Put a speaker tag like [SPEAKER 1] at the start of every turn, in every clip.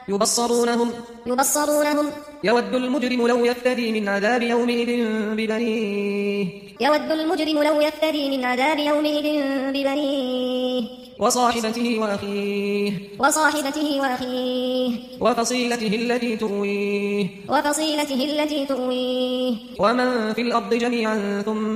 [SPEAKER 1] يبصرونهم
[SPEAKER 2] يود المجرم لو يفتدي من عذاب يومئذ ببنيه
[SPEAKER 1] يود المجرم لو يفتدي من عذاب يومئذ ببنيه
[SPEAKER 2] وصاحبته
[SPEAKER 1] وأخيه
[SPEAKER 2] وفصيلته التي تؤويه ومن في الأرض جميعا ثم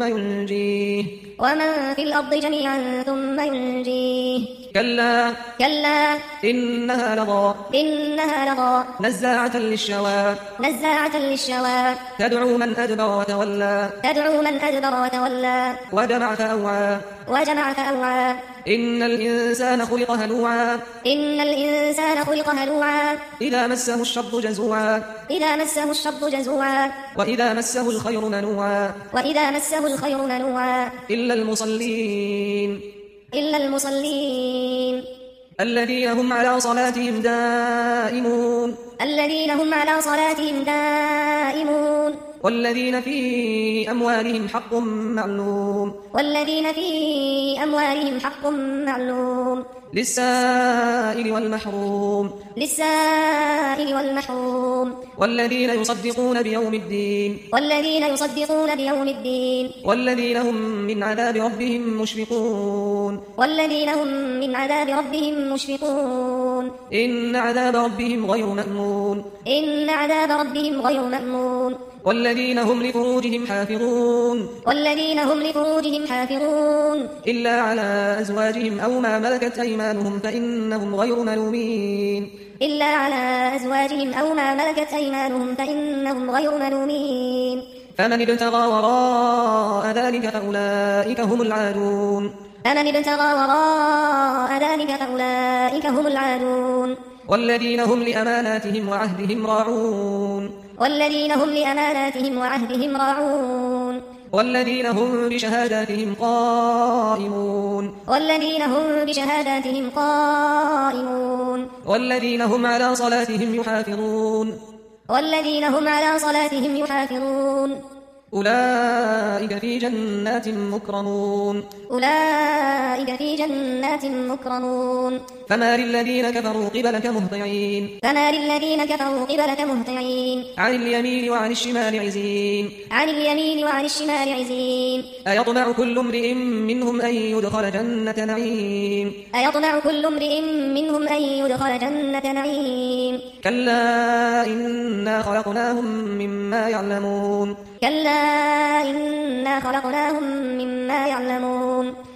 [SPEAKER 2] ينجيه كلا إنها لظى نزاعة للشوى تدعو من أدبر وتولى وجمع فأوعى إن الإنسان خلق هلوعا إذا مسه الشر جزوعا وإذا مسه الخير منوعا إلا المصلين الذين هم على صلاتهم دائمون والذين في أموالهم حق معلوم للسائل والمحروم والذين يصدقون بيوم الدين والذين هم من عذاب ربهم مشفقون إن عذاب ربهم غير مأمون والذين هم لفروجهم حافظون إلا على أزواجهم أو ما ملكت أيمانهم فإنهم غير ملومين فمن ابتغى وراء ذلك فأولئك هم العادون والذين هم لأماناتهم وعهدهم راعون والذين هم بشهاداتهم قائمون والذين هم على صلاتهم يحافظون أولئك في جنات مكرمون فما للذين كفروا قبلك مهطعين عن اليمين وعن الشمال عزين أيطمع كل امرئ منهم أن يدخل جنة نعيم كلا إنا خلقناهم مما يعلمون